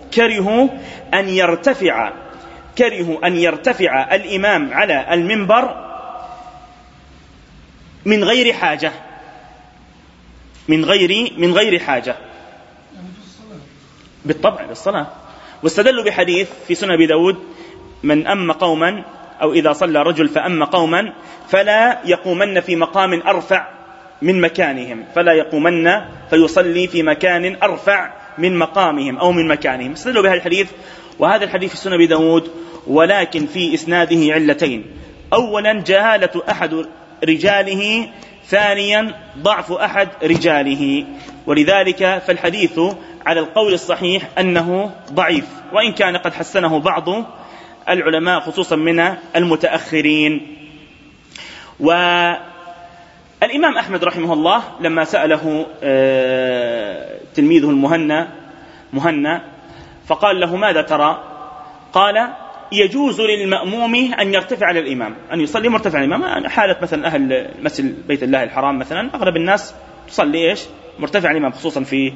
أن يرتفع الإمام على المنبر من غير حاجة، من غير حاجة، بالطبع بالصلاة. واستدلوا بحديث في سنن أبي داود: من أم قوما، أو إذا صلى رجل فأم قوما فلا يقومن في مقام أرفع من مكانهم، فلا يقومن فيصلي في مكان أرفع من مقامهم أو من مكانهم. استدلوا بهذا الحديث. وهذا الحديث في سنن أبي داود، ولكن في إسناده علتين: أولا جهالة أحد رجاله، ثانيا ضعف أحد رجاله. ولذلك فالحديث على القول الصحيح أنه ضعيف، وإن كان قد حسنه بعض العلماء خصوصا من المتأخرين. والإمام أحمد رحمه الله لما سأله تلميذه مهنا فقال له: ماذا ترى؟ قال: يجوز للمأموم أن يرتفع على الإمام، أن يصلي مرتفع على الإمام. حالة مثلا أهل مسجد بيت الله الحرام مثلا، أغلب الناس تصلي مرتفع على الإمام، خصوصا في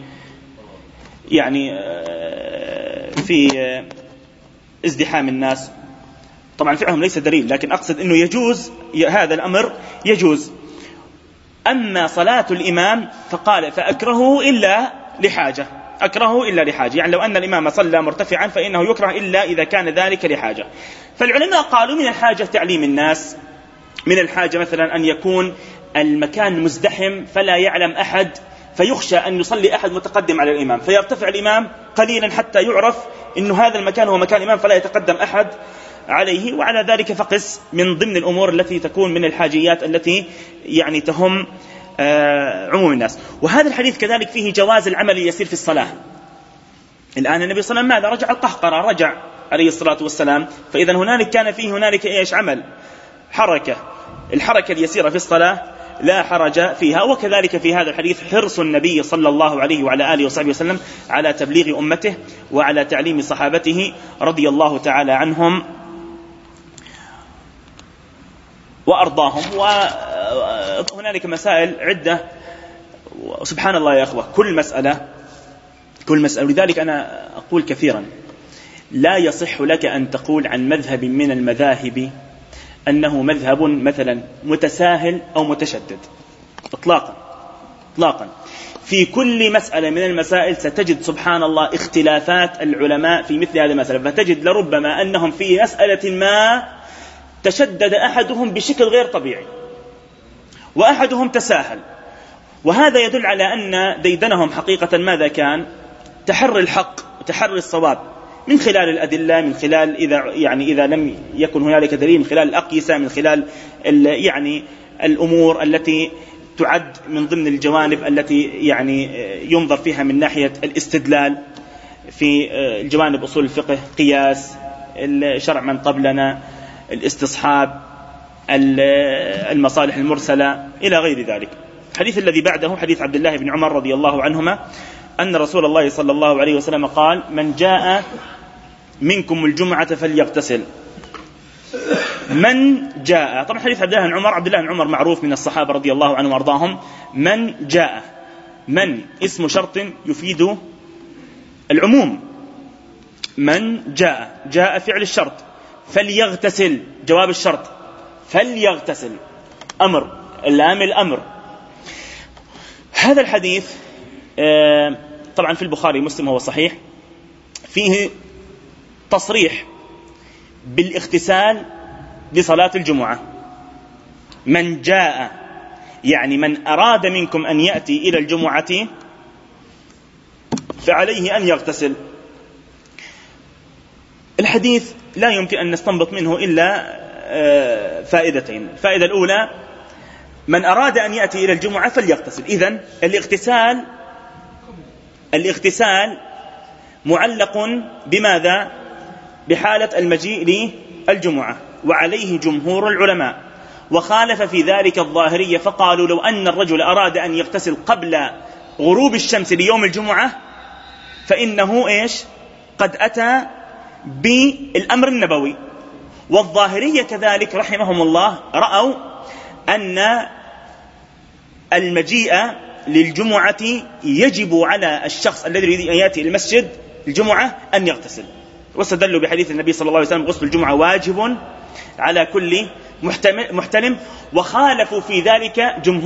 ازدحام الناس. طبعا فعلهم ليس دليل، لكن أقصد أنه يجوز، هذا الأمر يجوز. أما صلاة الإمام فقال: فأكره إلا لحاجة، يعني لو أن الإمام صلى مرتفعا فإنه يكره إلا إذا كان ذلك لحاجة. فالعلماء قالوا: من الحاجة تعليم الناس، من الحاجة مثلا أن يكون المكان مزدحم فلا يعلم أحد، فيخشى أن يصلي أحد متقدم على الإمام، فيرتفع الإمام قليلا حتى يعرف أن هذا المكان هو مكان الإمام فلا يتقدم أحد عليه. وعلى ذلك فقس من ضمن الأمور التي تكون من الحاجيات التي تهم عموم الناس. وهذا الحديث كذلك فيه جواز العمل اليسير في الصلاة. الآن النبي صلى الله عليه وسلم ماذا؟ رجع القهقرة، رجع عليه الصلاة والسلام. فإذا كان فيه هنالك عمل، الحركة اليسيرة في الصلاة لا حرج فيها. وكذلك في هذا الحديث حرص النبي صلى الله عليه وعلى آله وصحبه وسلم على تبليغ أمته وعلى تعليم صحابته رضي الله تعالى عنهم وأرضاهم. وهنالك مسائل عدة، سبحان الله يا أخوة، كل مسألة. ولذلك أنا أقول كثيرا: لا يصح لك أن تقول عن مذهب من المذاهب أنه مذهب مثلا متساهل أو متشدد، إطلاقا. في كل مسألة من المسائل ستجد سبحان الله اختلافات العلماء في مثل هذه المسألة، فتجد لربما أنهم في مسألة ما تشدد أحدهم بشكل غير طبيعي وأحدهم تساهل. وهذا يدل على أن ديدنهم حقيقة ماذا كان؟ تحري الحق وتحري الصواب من خلال الأدلة، من خلال إذا لم يكن هنالك دليل، من خلال الأقيسة، من خلال الأمور التي تعد من ضمن الجوانب التي ينظر فيها من ناحية الاستدلال في الجوانب أصول الفقه، قياس، الشرع من قبلنا، الاستصحاب، المصالح المرسلة إلى غير ذلك. الحديث الذي بعده حديث عبد الله بن عمر رضي الله عنهما أن رسول الله صلى الله عليه وسلم قال: من جاء منكم الجمعة فليغتسل. من جاء، طبعا حديث عبد الله بن عمر معروف من الصحابة رضي الله عنهم وأرضاهم. من جاء، من اسم شرط يفيد العموم. من جاء فعل الشرط، فليغتسل جواب الشرط، فليغتسل أمر، اللام الأمر. هذا الحديث طبعا في البخاري ومسلم هو صحيح، فيه تصريح بالاغتسال لصلاة الجمعة. من جاء يعني من أراد منكم أن يأتي إلى الجمعة فعليه أن يغتسل. الحديث لا يمكن أن نستنبط منه إلا فائدتين. الفائدة الأولى: من أراد أن يأتي إلى الجمعة فليغتسل. إذن الاغتسال معلق بماذا؟ بحالة المجيء الجمعة، وعليه جمهور العلماء. وخالف في ذلك الظاهرية فقالوا لو أن الرجل أراد أن يغتسل قبل غروب الشمس ليوم الجمعة فإنه قد أتى بالأمر النبوي. والظاهرية كذلك رحمهم الله رأوا أن المجيء للجمعة يجب على الشخص الذي يريد أن يأتي المسجد الجمعة أن يغتسل، واستدلوا بحديث النبي صلى الله عليه وسلم غسل الجمعة واجب على كل محتلم. وخالفوا في ذلك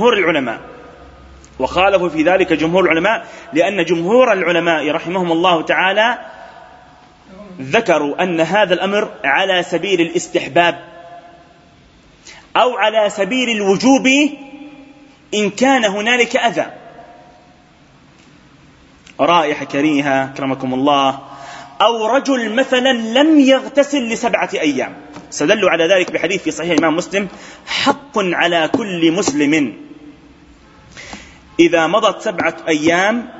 جمهور العلماء لأن جمهور العلماء رحمهم الله تعالى ذكروا أن هذا الأمر على سبيل الاستحباب أو على سبيل الوجوب إن كان هنالك أذى، رائحة كريهة كرمكم الله، أو رجل مثلا لم يغتسل ل7 أيام. استدلوا على ذلك بحديث في صحيح الإمام مسلم: حق على كل مسلم إذا مضت 7 أيام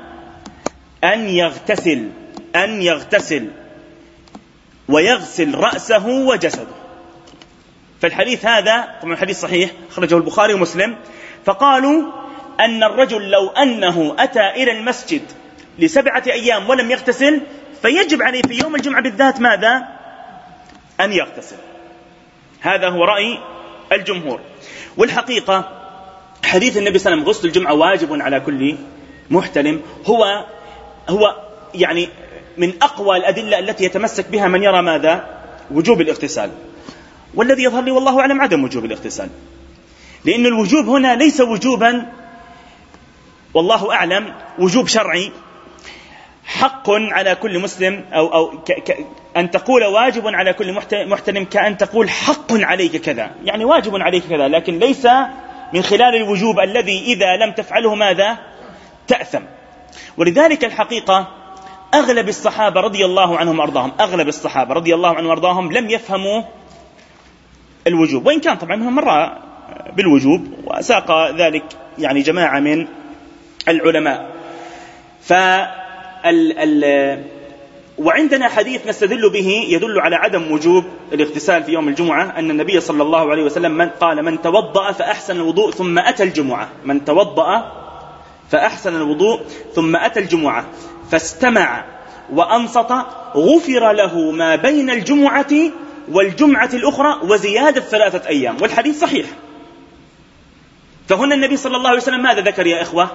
أن يغتسل ويغسل رأسه وجسده. فالحديث هذا طبعا حديث صحيح خرجه البخاري ومسلم. فقالوا أن الرجل لو أنه أتى إلى المسجد ل7 أيام ولم يغتسل فيجب عليه في يوم الجمعة بالذات ماذا؟ أن يغتسل. هذا هو رأي الجمهور. والحقيقة حديث النبي صلى الله عليه وسلم غسل الجمعة واجب على كل محتلم هو يعني من أقوى الأدلة التي يتمسك بها من يرى ماذا؟ وجوب الاغتسال. والذي يظهر لي والله أعلم عدم وجوب الاغتسال، لأن الوجوب هنا ليس وجوبا والله أعلم وجوب شرعي حق على كل مسلم أو أن تقول واجب على كل محتلم كأن تقول حق عليك كذا، يعني واجب عليك كذا، لكن ليس من خلال الوجوب الذي إذا لم تفعله ماذا؟ تأثم. ولذلك الحقيقة أغلب الصحابة رضي الله عنهم وأرضاهم لم يفهموا الوجوب، وإن كان طبعا منهم مرة بالوجوب وساق ذلك يعني جماعة من العلماء. وعندنا حديث نستدل به يدل على عدم وجوب الاغتسال في يوم الجمعة، أن النبي صلى الله عليه وسلم قال: من توضأ فأحسن الوضوء ثم أتى الجمعة فاستمع وأنصت غفر له ما بين الجمعة والجمعة الأخرى وزيادة 3 أيام. والحديث صحيح. فهنا النبي صلى الله عليه وسلم ماذا ذكر يا إخوة؟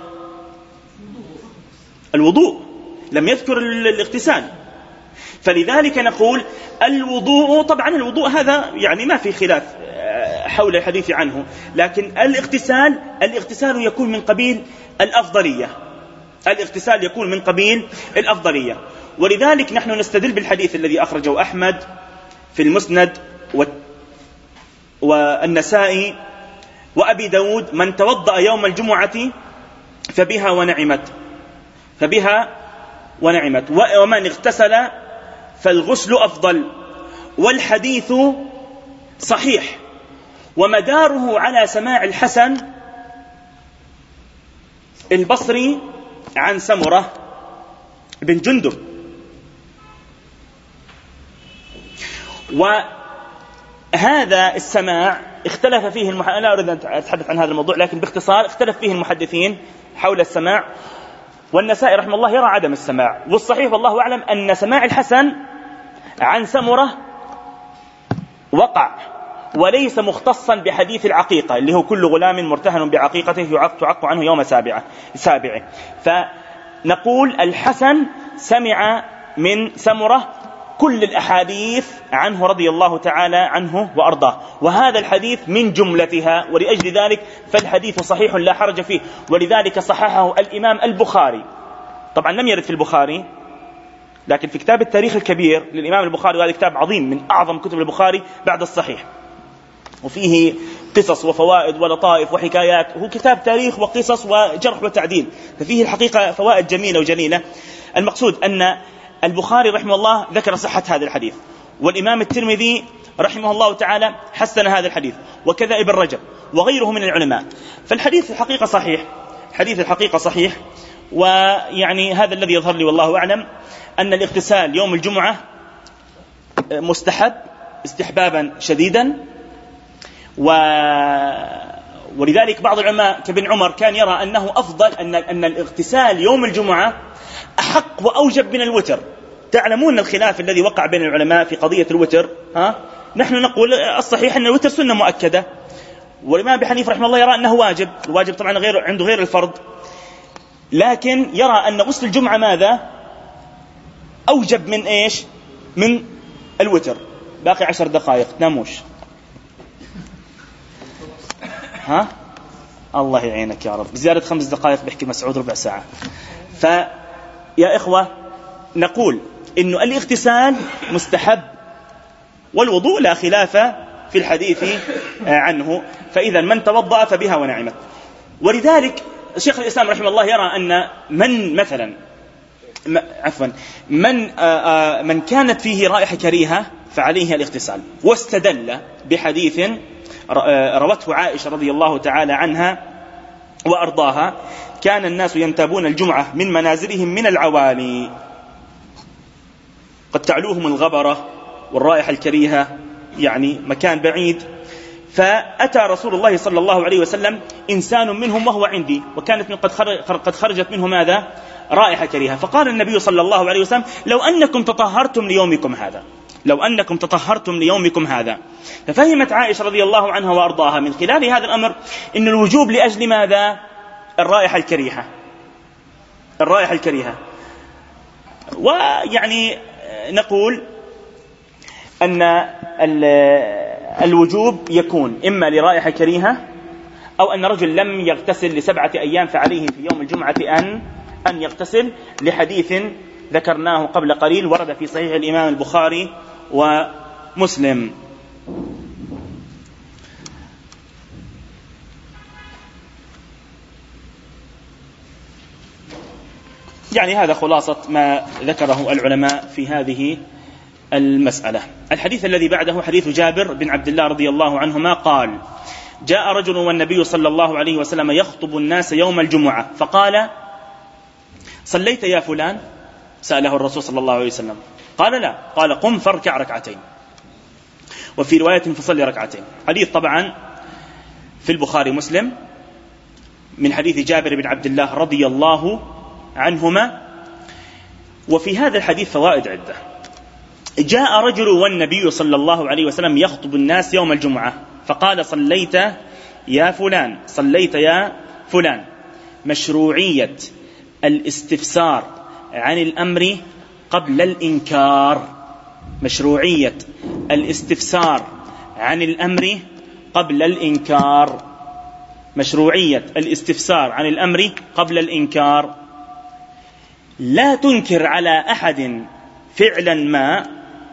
الوضوء، لم يذكر الاغتسال. فلذلك نقول الوضوء، طبعا الوضوء هذا يعني ما في خلاف حول الحديث عنه، لكن الاغتسال يكون من قبيل الأفضلية. ولذلك نحن نستدل بالحديث الذي أخرجه أحمد في المسند والنسائي وأبي داود: من توضأ يوم الجمعة فبها ونعمت ومن اغتسل فالغسل أفضل. والحديث صحيح، ومداره على سماع الحسن البصري عن سمرة بن جندب. وهذا السماع اختلف فيه لا أريد أن أتحدث عن هذا الموضوع، لكن باختصار اختلف فيه المحدثين حول السماع. والنسائي رحمه الله يرى عدم السماع، والصحيح والله أعلم أن سماع الحسن عن سمرة وقع، وليس مختصا بحديث العقيقة اللي هو كل غلام مرتهن بعقيقته تعق عنه يوم سابعه. فنقول الحسن سمع من سمرة كل الأحاديث عنه رضي الله تعالى عنه وأرضاه، وهذا الحديث من جملتها، ولأجل ذلك فالحديث صحيح لا حرج فيه. ولذلك صححه الإمام البخاري، طبعا لم يرد في البخاري لكن في كتاب التاريخ الكبير للإمام البخاري، وهذا كتاب عظيم من أعظم كتب البخاري بعد الصحيح، وفيه قصص وفوائد ولطائف وحكايات، هو كتاب تاريخ وقصص وجرح وتعديل، ففيه الحقيقة فوائد جميلة وجليلة. المقصود أن البخاري رحمه الله ذكر صحة هذا الحديث، والإمام الترمذي رحمه الله تعالى حسن هذا الحديث، وكذا ابن رجب وغيره من العلماء. فالحديث الحقيقة صحيح. ويعني هذا الذي يظهر لي والله أعلم أن الاغتسال يوم الجمعة مستحب استحبابا شديدا، ولذلك بعض العلماء كابن عمر كان يرى أنه أفضل، أن الاغتسال يوم الجمعة أحق وأوجب من الوتر. تعلمون الخلاف الذي وقع بين العلماء في قضية الوتر. نحن نقول الصحيح أن الوتر سنة مؤكدة، والإمام أبي حنيفة رحمه الله يرى أنه واجب. الواجب طبعا عنده غير الفرض، لكن يرى أن غسل الجمعة ماذا أوجب من إيش؟ من الوتر. باقي 10 دقائق ناموش. الله يعينك يا رب. بزيادة 5 دقائق بيحكي مسعود ربع ساعة. فيا إخوة نقول إنه الاغتسال مستحب، والوضوء لا خلاف في الحديث عنه، فإذا من توضأ فبها ونعمت. ولذلك الشيخ الإسلام رحمه الله يرى أن من كانت فيه رائحة كريهة فعليه الاغتسال، واستدل بحديث روته عائشة رضي الله تعالى عنها وأرضاها: كان الناس ينتابون الجمعة من منازلهم من العوالي، قد تعلوهم الغبرة والرائحة الكريهة، يعني مكان بعيد. فأتى رسول الله صلى الله عليه وسلم إنسان منهم وهو عندي، وكانت قد خرجت منه ماذا؟ رائحة كريهة. فقال النبي صلى الله عليه وسلم: لو أنكم تطهرتم ليومكم هذا، لو أنكم تطهرتم ليومكم هذا. ففهمت عائشة رضي الله عنها وأرضاها من خلال هذا الأمر إن الوجوب لأجل ماذا؟ الرائحة الكريهة، الرائحة الكريهة. ويعني نقول أن الوجوب يكون إما لرائحة كريهة، أو أن رجل لم يغتسل ل7 أيام فعليه في يوم الجمعة أن يغتسل، لحديث ذكرناه قبل قليل ورد في صحيح الإمام البخاري ومسلم. يعني هذا خلاصة ما ذكره العلماء في هذه المسألة. الحديث الذي بعده حديث جابر بن عبد الله رضي الله عنهما قال: جاء رجل والنبي صلى الله عليه وسلم يخطب الناس يوم الجمعة، فقال: صليت يا فلان؟ سأله الرسول صلى الله عليه وسلم. قال: لا. قال: قم فاركع ركعتين، وفي رواية فصلي ركعتين. حديث طبعا في البخاري مسلم من حديث جابر بن عبد الله رضي الله عنهما. وفي هذا الحديث فوائد عدة. جاء رجل والنبي صلى الله عليه وسلم يخطب الناس يوم الجمعة، فقال: صليت يا فلان؟ صليت يا فلان. مشروعية الاستفسار عن الأمر قبل الإنكار، مشروعية الاستفسار عن الأمر قبل الإنكار، مشروعية الاستفسار عن الأمر قبل الإنكار. لا تنكر على أحد فعلا ما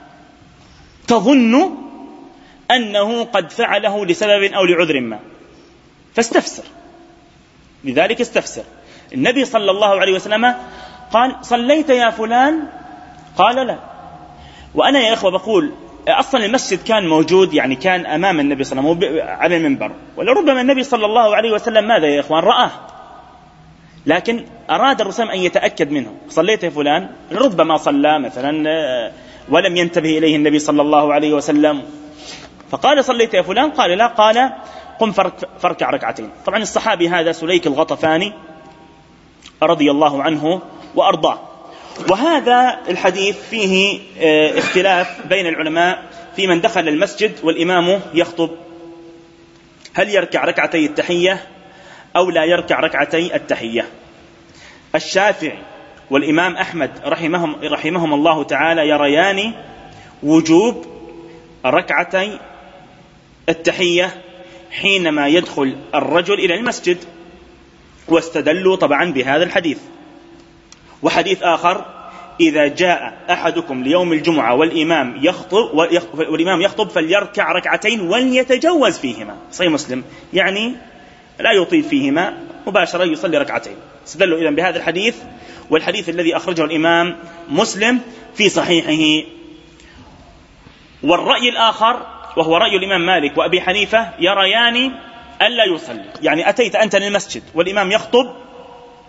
تظن أنه قد فعله لسبب أو لعذر ما، فاستفسر. لذلك استفسر. النبي صلى الله عليه وسلم قال: صليت يا فلان؟ قال: لا. وأنا يا إخوة بقول أصلا المسجد كان موجود، يعني كان أمام النبي صلى الله عليه وسلم على المنبر، ولربما النبي صلى الله عليه وسلم ماذا يا إخوان؟ رآه، لكن أراد الرسول أن يتأكد منه. صليت يا فلان؟ ربما صلى مثلا ولم ينتبه إليه النبي صلى الله عليه وسلم، فقال: صليت يا فلان؟ قال: لا. قال: قم فاركع ركعتين. طبعا الصحابي هذا سليك الغطفاني رضي الله عنه وأرضاه. وهذا الحديث فيه اختلاف بين العلماء في من دخل المسجد والإمام يخطب، هل يركع ركعتي التحية أو لا يركع ركعتي التحية. الشافعي والإمام أحمد رحمهم الله تعالى يريان وجوب ركعتي التحية حينما يدخل الرجل إلى المسجد، واستدلوا طبعا بهذا الحديث. وحديث آخر: إذا جاء أحدكم ليوم الجمعة والإمام يخطب فليركع ركعتين وليتجوز فيهما. صحيح مسلم، يعني لا يطيل فيهما، مباشرة يصلي ركعتين. استدلوا إذن بهذا الحديث، والحديث الذي أخرجه الإمام مسلم في صحيحه. والرأي الآخر وهو رأي الإمام مالك وأبي حنيفة يريان ألا يصلي، يعني أتيت أنت للمسجد والإمام يخطب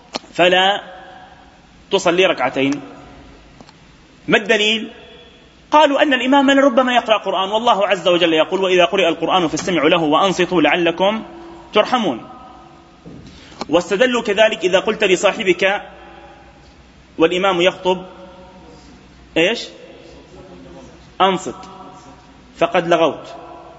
فلا تصلي ركعتين. ما الدليل؟ قالوا أن الإمام ربما يقرأ قرآن، والله عز وجل يقول: وإذا قرئ القرآن فاستمعوا له وأنصتوا لعلكم ترحمون. واستدلوا كذلك: إذا قلت لصاحبك والإمام يخطب إيش؟ أنصت، فقد لغوت.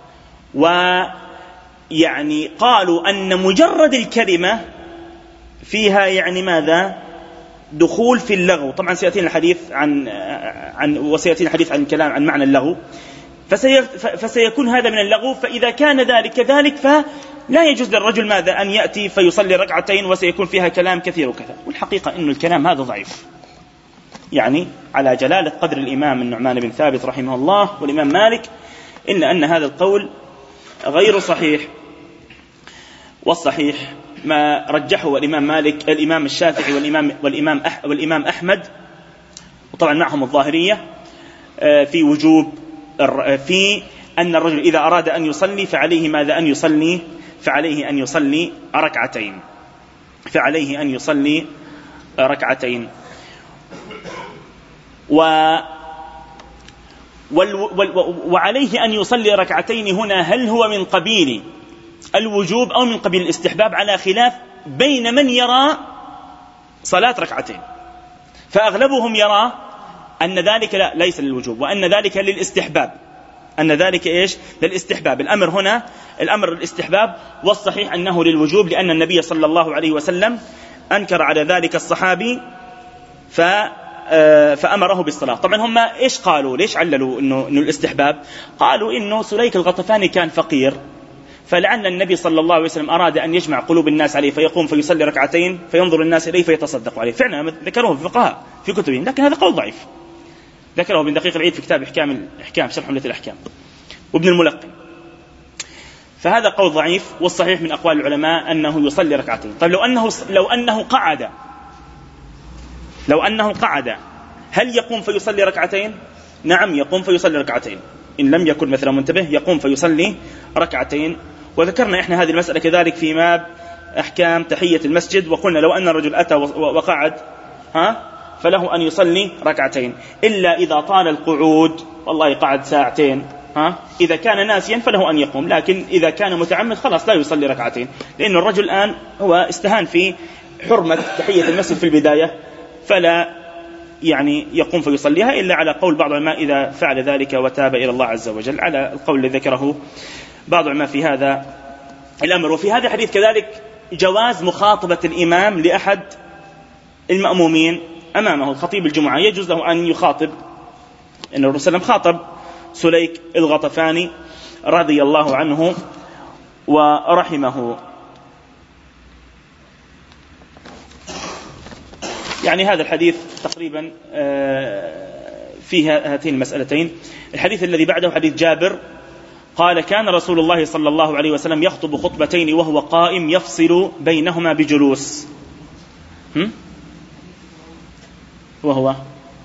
ويعني قالوا أن مجرد الكلمة فيها يعني ماذا؟ دخول في اللغو. طبعا سيأتينا الحديث وسيأتينا الحديث عن الكلام عن معنى اللغو، فسيكون هذا من اللغو. فإذا كان ذلك كذلك فلا يجوز للرجل ماذا؟ أن يأتي فيصلي ركعتين وسيكون فيها كلام كثير وكذا. والحقيقة أن الكلام هذا ضعيف، يعني على جلالة قدر الإمام النعمان بن ثابت رحمه الله والإمام مالك، إلا أن هذا القول غير صحيح. والصحيح ما رجحه الإمام مالك، الإمام الشافعي والإمام أحمد، وطبعا معهم الظاهرية، في وجوب في أن الرجل إذا أراد أن يصلي فعليه ماذا؟ أن يصلي، فعليه أن يصلي ركعتين، فعليه أن يصلي ركعتين. وعليه أن يصلي ركعتين هنا هل هو من قبيل الوجوب أو من قبيل الاستحباب؟ على خلاف بين من يرى صلاة ركعتين، فأغلبهم يرى أن ذلك ليس للوجوب، وأن ذلك للاستحباب، أن ذلك إيش؟ للاستحباب. الأمر هنا الأمر الاستحباب، والصحيح أنه للوجوب، لأن النبي صلى الله عليه وسلم أنكر على ذلك الصحابي فأمره بالصلاة. طبعا هم إيش قالوا؟ ليش عللوا إنه الاستحباب؟ قالوا إنه سليك الغطفاني كان فقير، فلعل النبي صلى الله عليه وسلم أراد أن يجمع قلوب الناس عليه، فيقوم فيصلي ركعتين فينظر الناس إليه فيتصدق عليه. فعلا ذكروه في الفقهاء في كتبهم، لكن هذا قول ضعيف، ذكره ابن دقيق العيد في كتاب إحكام شرح عمدة الأحكام، وابن الملقن. فهذا قول ضعيف، والصحيح من أقوال العلماء أنه يصلي ركعتين. طيب لو أنه قعد هل يقوم فيصلي ركعتين؟ نعم، يقوم فيصلي ركعتين، إن لم يكن مثلا منتبه يقوم فيصلي ركعتين. وذكرنا إحنا هذه المسألة كذلك في باب أحكام تحية المسجد، وقلنا لو أن الرجل أتى وقعد فله أن يصلي ركعتين، إلا إذا طال القعود، والله قعد ساعتين، إذا كان ناسيا فله أن يقوم، لكن إذا كان متعمد خلاص لا يصلي ركعتين، لأن الرجل الآن هو استهان في حرمة تحية المسجد في البداية، فلا يعني يقوم فيصليها إلا على قول بعض العلماء إذا فعل ذلك وتاب إلى الله عز وجل، على القول الذي ذكره بعض العلماء في هذا الأمر. وفي هذا الحديث كذلك جواز مخاطبة الإمام لأحد المأمومين أمامه. الخطيب الجمعة يجوز له أن يخاطب، إن الرسول صلى الله عليه وسلم خاطب سليك الغطفاني رضي الله عنه ورحمه. يعني هذا الحديث تقريبا فيها هاتين المسألتين. الحديث الذي بعده حديث جابر قال: كان رسول الله صلى الله عليه وسلم يخطب خطبتين وهو قائم يفصل بينهما بجلوس. وهو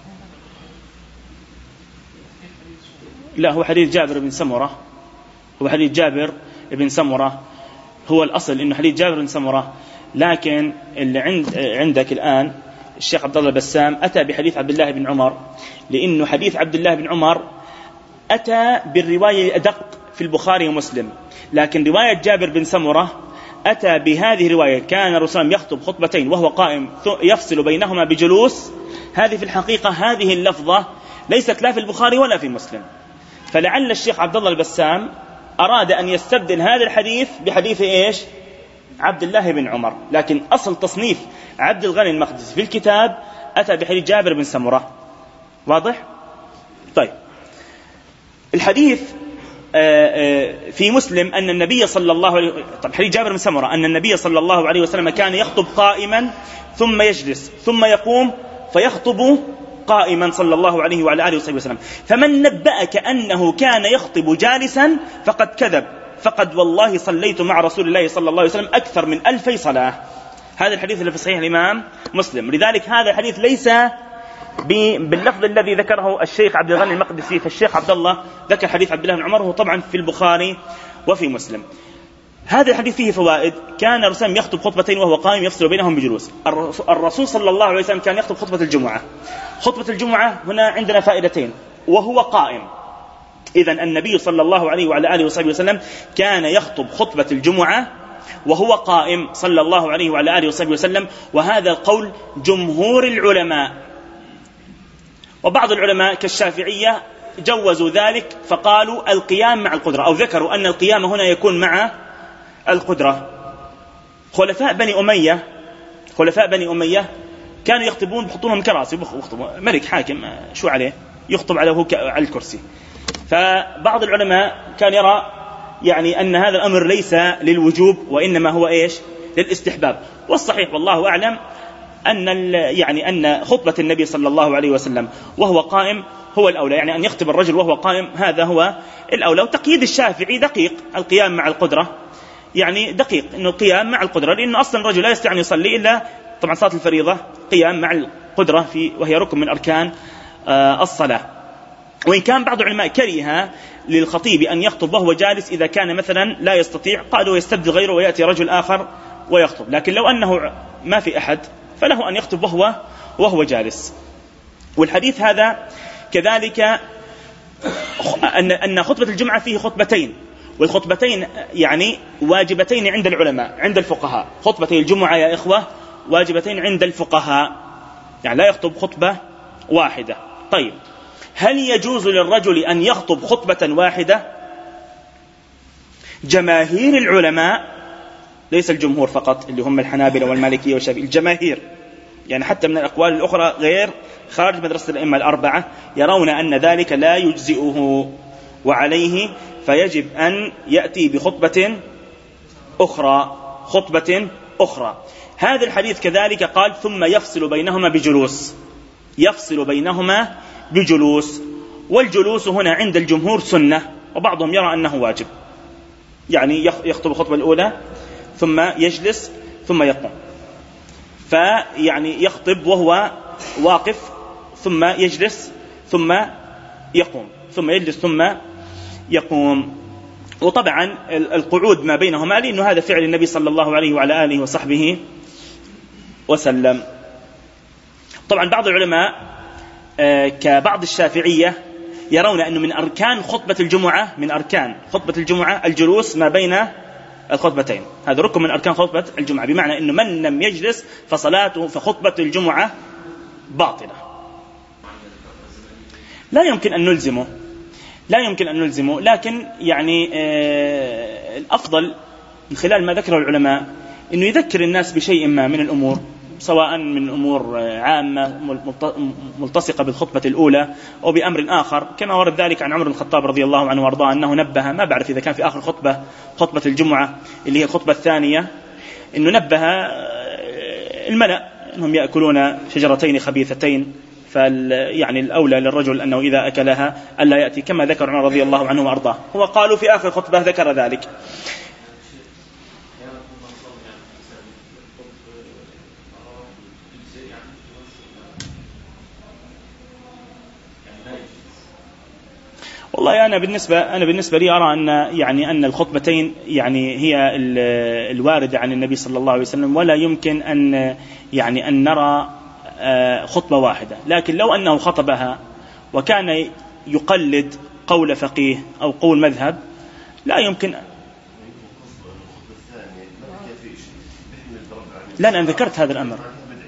لا، هو حديث جابر بن سمرة، هو حديث جابر بن سمرة، هو الأصل إنه حديث جابر بن سمرة، لكن اللي عندك الآن الشيخ عبد الله البسام أتى بحديث عبد الله بن عمر، لأنه حديث عبد الله بن عمر أتى بالرواية أدق في البخاري ومسلم، لكن رواية جابر بن سمرة أتى بهذه الرواية: كان الرسول يخطب خطبتين وهو قائم يفصل بينهما بجلوس. هذه في الحقيقة هذه اللفظة ليست لا في البخاري ولا في مسلم، فلعل الشيخ عبد الله البسام أراد أن يستبدل هذا الحديث بحديث إيش؟ عبد الله بن عمر، لكن أصل تصنيف عبد الغني المقدسي في الكتاب أتى بحديث جابر بن سمرة. واضح؟ طيب، الحديث في مسلم أن النبي صلى الله عليه وسلم، طيب حديث جابر بن سمرة أن النبي صلى الله عليه وسلم كان يخطب قائما ثم يجلس ثم يقوم فيخطب قائما صلى الله عليه وعلى آله وصحبه وسلم. فمن نبأك أنه كان يخطب جالسا فقد كذب، فقد والله صليت مع رسول الله صلى الله عليه وسلم أكثر من 2000 صلاة. هذا الحديث اللي في صحيح الإمام مسلم. لذلك هذا الحديث ليس باللفظ الذي ذكره الشيخ عبد الغني المقدسي، فالشيخ عبد الله ذكر حديث عبد الله بن عمر، هو طبعا في البخاري وفي مسلم. هذا الحديث فيه فوائد. كان الرسول يخطب خطبتين وهو قائم يفصل بينهم بجلوس. الرسول صلى الله عليه وسلم كان يخطب خطبة الجمعة. خطبة الجمعة هنا عندنا فائدتين. وهو قائم. إذن النبي صلى الله عليه وعلى آله وصحبه وسلم كان يخطب خطبة الجمعة وهو قائم صلى الله عليه وعلى آله وصحبه وسلم، وهذا قول جمهور العلماء. وبعض العلماء كالشافعية جوزوا ذلك فقالوا القيام مع القدرة، أو ذكروا أن القيام هنا يكون مع القدرة. خلفاء بني أمية كانوا يخطبون بخطبهم كراسي، ملك حاكم شو عليه يخطب على الكرسي. فبعض العلماء كان يرى يعني أن هذا الأمر ليس للوجوب وإنما هو للاستحباب. والصحيح والله أعلم أن خطبة النبي صلى الله عليه وسلم وهو قائم هو الأولى، يعني أن يخطب الرجل وهو قائم هذا هو الأولى. وتقييد الشافعي دقيق، القيام مع القدرة يعني دقيق، إنه القيام مع القدرة، لأنه أصلا الرجل لا يستطيع أن يصلي إلا طبعا صلاة الفريضة قيام مع القدرة وهي ركن من أركان الصلاة. وإن كان بعض العلماء كره للخطيب أن يخطب وهو جالس إذا كان مثلا لا يستطيع، قالوا يستبدل غيره ويأتي رجل آخر ويخطب، لكن لو أنه ما في أحد فله أن يخطب وهو جالس. والحديث هذا كذلك أن خطبة الجمعة فيه خطبتين، والخطبتين يعني واجبتين عند العلماء عند الفقهاء. خطبتي الجمعة يا إخوة واجبتين عند الفقهاء، يعني لا يخطب خطبة واحدة. طيب، هل يجوز للرجل أن يخطب خطبة واحدة؟ جماهير العلماء، ليس الجمهور فقط اللي هم الحنابلة والمالكية والشافعية، الجماهير يعني حتى من الأقوال الأخرى غير خارج مدرسة الأئمة الأربعة يرون أن ذلك لا يجزئه، وعليه فيجب أن يأتي بخطبة أخرى. هذا الحديث كذلك قال ثم يفصل بينهما بجلوس. والجلوس هنا عند الجمهور سنة، وبعضهم يرى أنه واجب، يعني يخطب الخطبة الأولى ثم يجلس ثم يقوم، فيعني يخطب وهو واقف ثم يجلس ثم يقوم ثم يجلس ثم يقوم. وطبعا القعود ما بينهما لأنه هذا فعل النبي صلى الله عليه وعلى آله وصحبه وسلم. طبعا بعض العلماء كبعض الشافعية يرون أنه من أركان خطبة الجمعة الجلوس ما بين الخطبتين، هذا ركن من أركان خطبة الجمعة، بمعنى أنه من لم يجلس فخطبة الجمعة باطلة. لا يمكن أن نلزمه، لكن يعني الأفضل من خلال ما ذكره العلماء أنه يذكر الناس بشيء ما من الأمور، سواء من أمور عامة ملتصقة بالخطبة الأولى أو بأمر آخر، كما ورد ذلك عن عمر بن الخطاب رضي الله عنه وارضاه أنه نبه، ما بعرف إذا كان في آخر خطبة الجمعة اللي هي الخطبة الثانية، أنه نبه الملأ أنهم يأكلون شجرتين خبيثتين، يعني الأولى للرجل أنه إذا أكلها ألا يأتي، كما ذكر عمر رضي الله عنه وارضاه. هو قالوا في آخر خطبة ذكر ذلك. والله أنا بالنسبة لي أرى أن الخطبتين يعني هي الواردة عن النبي صلى الله عليه وسلم، ولا يمكن أن نرى خطبة واحدة. لكن لو أنه خطبها وكان يقلد قول فقيه أو قول مذهب لا يمكن. لا أنا ذكرت هذا الأمر.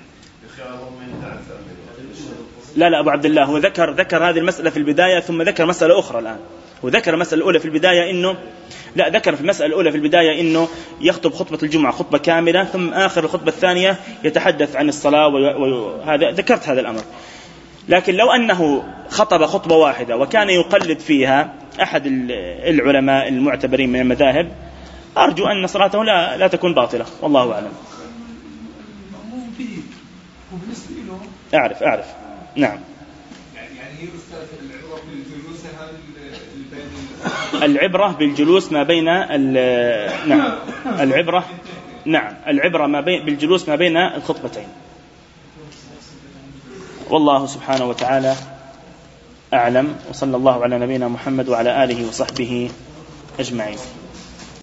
لا أبو عبد الله هو ذكر هذه المسألة في البداية ثم ذكر مسألة أخرى الآن. وذكر المسألة الأولى في البداية ذكر في المسألة الأولى في البداية إنه يخطب خطبة الجمعة خطبة كاملة، ثم آخر الخطبة الثانية يتحدث عن الصلاة، وهذا ذكرت هذا الأمر. لكن لو أنه خطب خطبة واحدة وكان يقلد فيها أحد العلماء المعتبرين من المذاهب، أرجو أن صلاته لا تكون باطلة، والله أعلم. أعرف نعم. العبرة بالجلوس ما بين نعم العبرة بالجلوس ما بين الخطبتين. والله سبحانه وتعالى أعلم، وصلى الله على نبينا محمد وعلى آله وصحبه أجمعين.